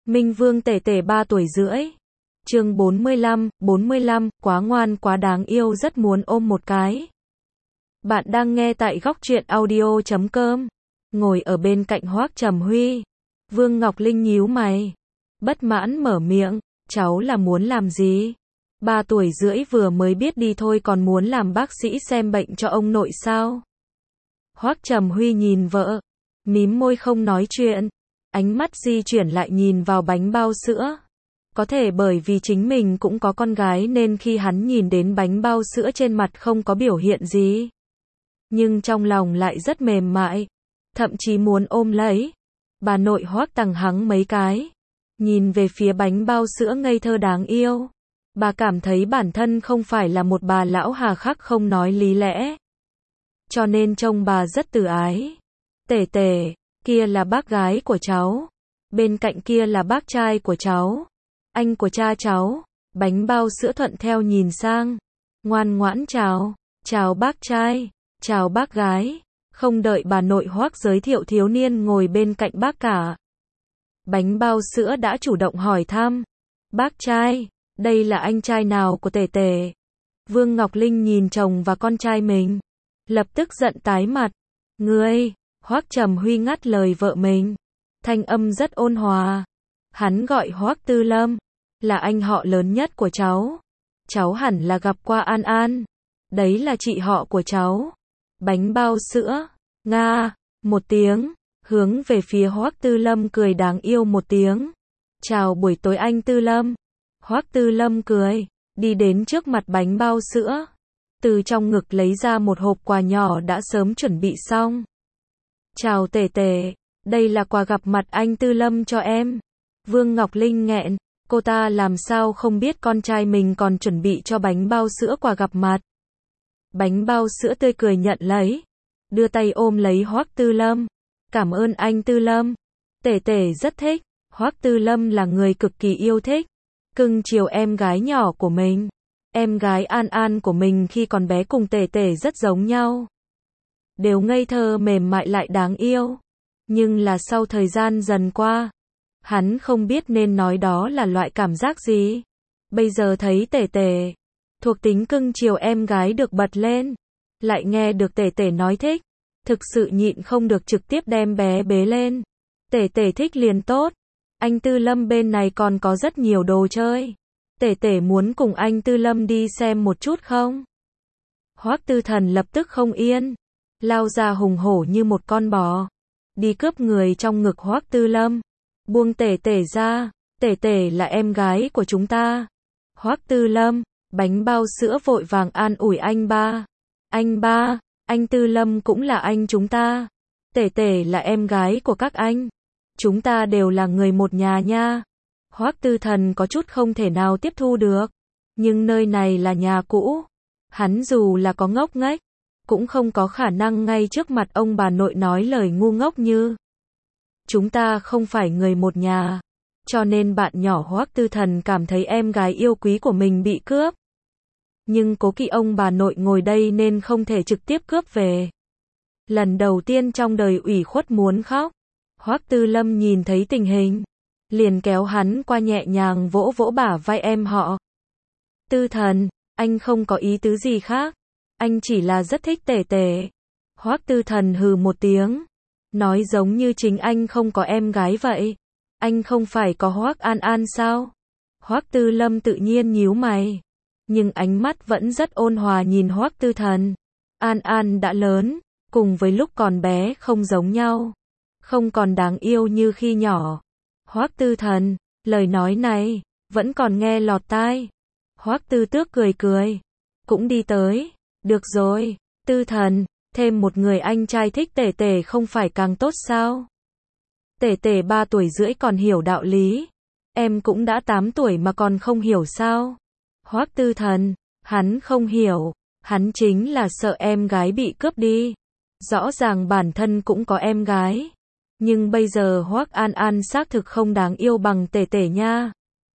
Minh Vương Tể Tể 3 tuổi rưỡi. Chương 45, quá ngoan quá đáng yêu rất muốn ôm một cái. Bạn đang nghe tại góc truyện audio.com. Ngồi ở bên cạnh Hoắc Trầm Huy. Vương Ngọc Linh nhíu mày. Bất mãn mở miệng, cháu là muốn làm gì? 3 tuổi rưỡi vừa mới biết đi thôi còn muốn làm bác sĩ xem bệnh cho ông nội sao? Hoắc Trầm Huy nhìn vợ, mím môi không nói chuyện. Ánh mắt di chuyển lại nhìn vào bánh bao sữa. Có thể bởi vì chính mình cũng có con gái nên khi hắn nhìn đến bánh bao sữa trên mặt không có biểu hiện gì. Nhưng trong lòng lại rất mềm mại. Thậm chí muốn ôm lấy. Bà nội Hoắc tằng hắng mấy cái. Nhìn về phía bánh bao sữa ngây thơ đáng yêu. Bà cảm thấy bản thân không phải là một bà lão hà khắc không nói lý lẽ. Cho nên trông bà rất từ ái. Tể Tể, kia là bác gái của cháu. Bên cạnh kia là bác trai của cháu. Anh của cha cháu. Bánh bao sữa thuận theo nhìn sang. Ngoan ngoãn chào. Chào bác trai. Chào bác gái. Không đợi bà nội Hoắc giới thiệu thiếu niên ngồi bên cạnh bác cả. Bánh bao sữa đã chủ động hỏi thăm. Bác trai, đây là anh trai nào của Tể Tể? Vương Ngọc Linh nhìn chồng và con trai mình. Lập tức giận tái mặt. Ngươi, Hoắc Trầm Huy ngắt lời vợ mình. Thanh âm rất ôn hòa. Hắn gọi Hoắc Tư Lâm. Là anh họ lớn nhất của cháu. Cháu hẳn là gặp qua An An. Đấy là chị họ của cháu. Bánh bao sữa. Nga. Một tiếng. Hướng về phía Hoắc Tư Lâm cười đáng yêu một tiếng. Chào buổi tối anh Tư Lâm. Hoắc Tư Lâm cười. Đi đến trước mặt bánh bao sữa. Từ trong ngực lấy ra một hộp quà nhỏ đã sớm chuẩn bị xong. Chào Tể Tể. Đây là quà gặp mặt anh Tư Lâm cho em. Vương Ngọc Linh nghẹn. Cô ta làm sao không biết con trai mình còn chuẩn bị cho bánh bao sữa quà gặp mặt. Bánh bao sữa tươi cười nhận lấy. Đưa tay ôm lấy Hoắc Tư Lâm. Cảm ơn anh Tư Lâm. Tể Tể rất thích. Hoắc Tư Lâm là người cực kỳ yêu thích. Cưng chiều em gái nhỏ của mình. Em gái An An của mình khi còn bé cùng Tể Tể rất giống nhau. Đều ngây thơ mềm mại lại đáng yêu. Nhưng là sau thời gian dần qua. Hắn không biết nên nói đó là loại cảm giác gì. Bây giờ thấy Tể Tể. Thuộc tính cưng chiều em gái được bật lên. Lại nghe được Tể Tể nói thích. Thực sự nhịn không được trực tiếp đem bé bế lên. Tể Tể thích liền tốt. Anh Tư Lâm bên này còn có rất nhiều đồ chơi. Tể Tể muốn cùng anh Tư Lâm đi xem một chút không? Hoắc Tư Thần lập tức không yên. Lao ra hùng hổ như một con bò. Đi cướp người trong ngực Hoắc Tư Lâm. Buông Tể Tể ra. Tể Tể là em gái của chúng ta. Hoắc Tư Lâm. Bánh bao sữa vội vàng an ủi anh ba. Anh ba. Anh Tư Lâm cũng là anh chúng ta. Tể Tể là em gái của các anh. Chúng ta đều là người một nhà nha. Hoắc Tư Thần có chút không thể nào tiếp thu được. Nhưng nơi này là nhà cũ. Hắn dù là có ngốc nghếch, cũng không có khả năng ngay trước mặt ông bà nội nói lời ngu ngốc như. Chúng ta không phải người một nhà. Cho nên bạn nhỏ Hoắc Tư Thần cảm thấy em gái yêu quý của mình bị cướp. Nhưng cố kỵ ông bà nội ngồi đây nên không thể trực tiếp cướp về. Lần đầu tiên trong đời ủy khuất muốn khóc. Hoắc Tư Lâm nhìn thấy tình hình. Liền kéo hắn qua nhẹ nhàng vỗ vỗ bả vai em họ. Tư Thần, anh không có ý tứ gì khác. Anh chỉ là rất thích Tể Tể. Hoắc Tư Thần hừ một tiếng. Nói giống như chính anh không có em gái vậy. Anh không phải có Hoắc An An sao? Hoắc Tư Lâm tự nhiên nhíu mày. Nhưng ánh mắt vẫn rất ôn hòa nhìn Hoắc Tư Thần. An An đã lớn, cùng với lúc còn bé không giống nhau. Không còn đáng yêu như khi nhỏ. Hoắc Tư Thần, lời nói này, vẫn còn nghe lọt tai. Hoắc Tư Tước cười cười. Cũng đi tới. Được rồi, Tư Thần, thêm một người anh trai thích Tể Tể không phải càng tốt sao? Tể Tể 3 tuổi rưỡi còn hiểu đạo lý. Em cũng đã 8 tuổi mà còn không hiểu sao? Hoắc Tư Thần, hắn không hiểu. Hắn chính là sợ em gái bị cướp đi. Rõ ràng bản thân cũng có em gái. Nhưng bây giờ Hoắc An An xác thực không đáng yêu bằng Tể Tể nha.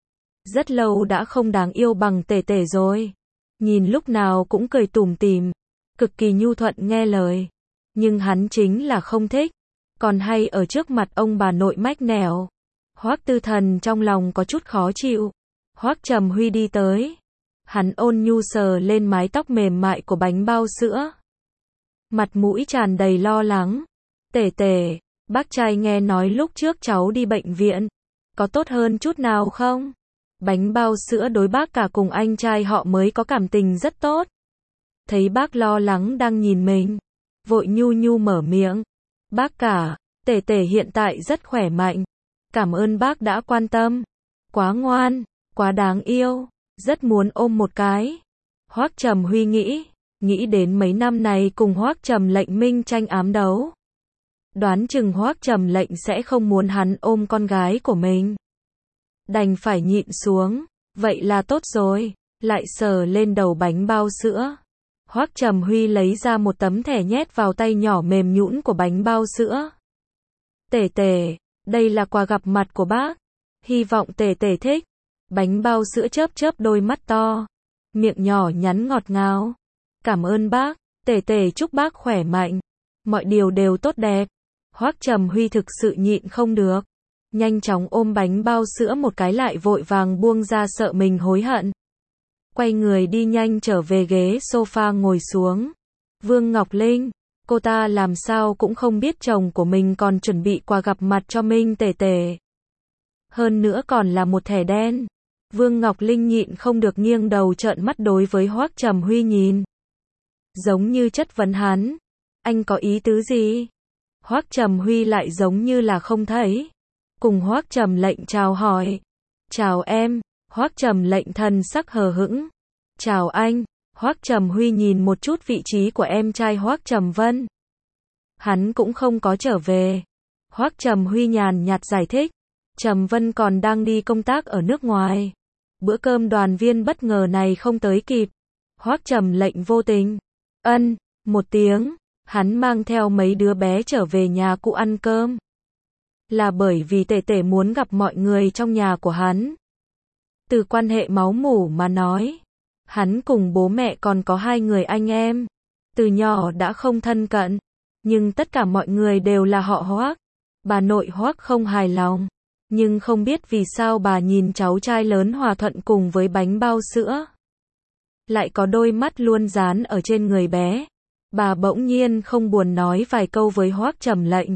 Rất lâu đã không đáng yêu bằng Tể Tể rồi. Nhìn lúc nào cũng cười tủm tỉm, cực kỳ nhu thuận nghe lời. Nhưng hắn chính là không thích. Còn hay ở trước mặt ông bà nội mách nẻo. Hoắc Tư Thần trong lòng có chút khó chịu. Hoắc Trầm Huy đi tới. Hắn ôn nhu sờ lên mái tóc mềm mại của bánh bao sữa. Mặt mũi tràn đầy lo lắng. Tể tể, bác trai nghe nói lúc trước cháu đi bệnh viện. Có tốt hơn chút nào không? Bánh bao sữa đối bác cả cùng anh trai họ mới có cảm tình rất tốt. Thấy bác lo lắng đang nhìn mình. Vội nhu nhu mở miệng. Bác cả, tể tể hiện tại rất khỏe mạnh. Cảm ơn bác đã quan tâm. Quá ngoan, quá đáng yêu. Rất muốn ôm một cái. Hoắc Trầm Huy nghĩ đến mấy năm này cùng Hoắc Trầm Lệnh minh tranh ám đấu. Đoán chừng Hoắc Trầm Lệnh sẽ không muốn hắn ôm con gái của mình. Đành phải nhịn xuống, vậy là tốt rồi, lại sờ lên đầu bánh bao sữa. Hoắc Trầm Huy lấy ra một tấm thẻ nhét vào tay nhỏ mềm nhũn của bánh bao sữa. Tể tể, đây là quà gặp mặt của bác, hy vọng tể tể thích. Bánh bao sữa chớp chớp đôi mắt to, miệng nhỏ nhắn ngọt ngào. Cảm ơn bác, tể tể chúc bác khỏe mạnh, mọi điều đều tốt đẹp. Hoắc Trầm Huy thực sự nhịn không được, nhanh chóng ôm bánh bao sữa một cái lại vội vàng buông ra sợ mình hối hận. Quay người đi nhanh trở về ghế sofa ngồi xuống. Vương Ngọc Linh, cô ta làm sao cũng không biết chồng của mình còn chuẩn bị quà gặp mặt cho Minh tể tể. Hơn nữa còn là một thẻ đen. Vương Ngọc Linh nhịn không được nghiêng đầu trợn mắt đối với Hoắc Trầm Huy nhìn. Giống như chất vấn hắn. Anh có ý tứ gì? Hoắc Trầm Huy lại giống như là không thấy. Cùng Hoắc Trầm Lệnh chào hỏi. Chào em. Hoắc Trầm Lệnh thần sắc hờ hững. Chào anh. Hoắc Trầm Huy nhìn một chút vị trí của em trai Hoắc Trầm Vân. Hắn cũng không có trở về. Hoắc Trầm Huy nhàn nhạt giải thích. Trầm Vân còn đang đi công tác ở nước ngoài. Bữa cơm đoàn viên bất ngờ này không tới kịp. Hoắc Trầm Lệnh vô tình. Một tiếng. Hắn mang theo mấy đứa bé trở về nhà cũ ăn cơm. Là bởi vì tể tể muốn gặp mọi người trong nhà của hắn. Từ quan hệ máu mủ mà nói. Hắn cùng bố mẹ còn có 2 người anh em. Từ nhỏ đã không thân cận. Nhưng tất cả mọi người đều là họ Hoắc. Bà nội Hoắc không hài lòng. Nhưng không biết vì sao bà nhìn cháu trai lớn hòa thuận cùng với bánh bao sữa. Lại có đôi mắt luôn dán ở trên người bé. Bà bỗng nhiên không buồn nói vài câu với Hoắc Trầm Lệnh.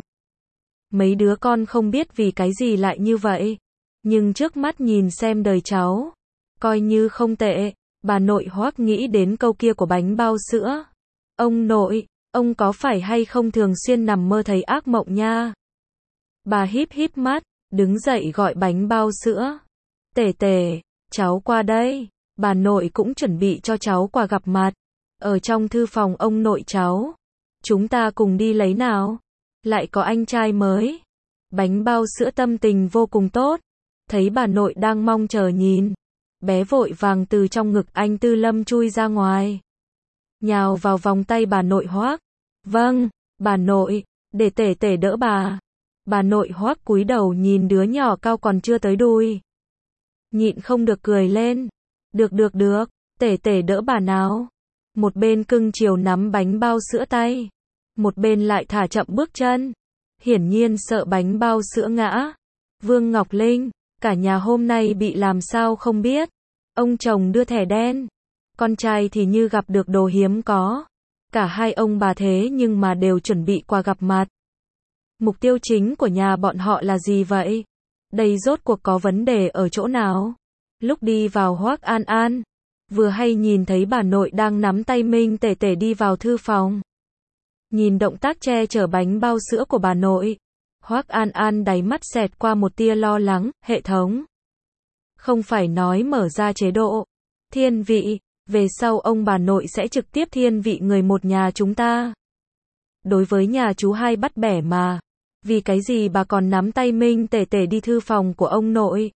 Mấy đứa con không biết vì cái gì lại như vậy. Nhưng trước mắt nhìn xem đời cháu. Coi như không tệ. Bà nội Hoắc nghĩ đến câu kia của bánh bao sữa. Ông nội, ông có phải hay không thường xuyên nằm mơ thấy ác mộng nha? Bà híp híp mắt. Đứng dậy gọi bánh bao sữa. Tể tể, cháu qua đây. Bà nội cũng chuẩn bị cho cháu quà gặp mặt. Ở trong thư phòng ông nội cháu. Chúng ta cùng đi lấy nào. Lại có anh trai mới. Bánh bao sữa tâm tình vô cùng tốt. Thấy bà nội đang mong chờ nhìn. Bé vội vàng từ trong ngực anh Tư Lâm chui ra ngoài. Nhào vào vòng tay bà nội Hoắc. Vâng, bà nội, để tể tể đỡ bà. Bà nội Hoắc cúi đầu nhìn đứa nhỏ cao còn chưa tới đùi. Nhịn không được cười lên. Được, tể tể đỡ bà nào. Một bên cưng chiều nắm bánh bao sữa tay. Một bên lại thả chậm bước chân. Hiển nhiên sợ bánh bao sữa ngã. Vương Ngọc Linh, cả nhà hôm nay bị làm sao không biết. Ông chồng đưa thẻ đen. Con trai thì như gặp được đồ hiếm có. Cả hai ông bà thế nhưng mà đều chuẩn bị quà gặp mặt. Mục tiêu chính của nhà bọn họ là gì vậy? Đây rốt cuộc có vấn đề ở chỗ nào? Lúc đi vào Hoắc An An, vừa hay nhìn thấy bà nội đang nắm tay Minh tể tể đi vào thư phòng. Nhìn động tác che chở bánh bao sữa của bà nội, Hoắc An An đáy mắt xẹt qua một tia lo lắng. Hệ thống không phải nói mở ra chế độ thiên vị, về sau ông bà nội sẽ trực tiếp thiên vị người một nhà chúng ta. Đối với nhà chú hai bắt bẻ mà. Vì cái gì bà còn nắm tay Minh tể tể đi thư phòng của ông nội?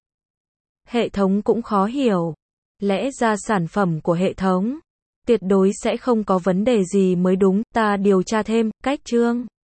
Hệ thống cũng khó hiểu. Lẽ ra sản phẩm của hệ thống tuyệt đối sẽ không có vấn đề gì mới đúng. Ta điều tra thêm. Cách chương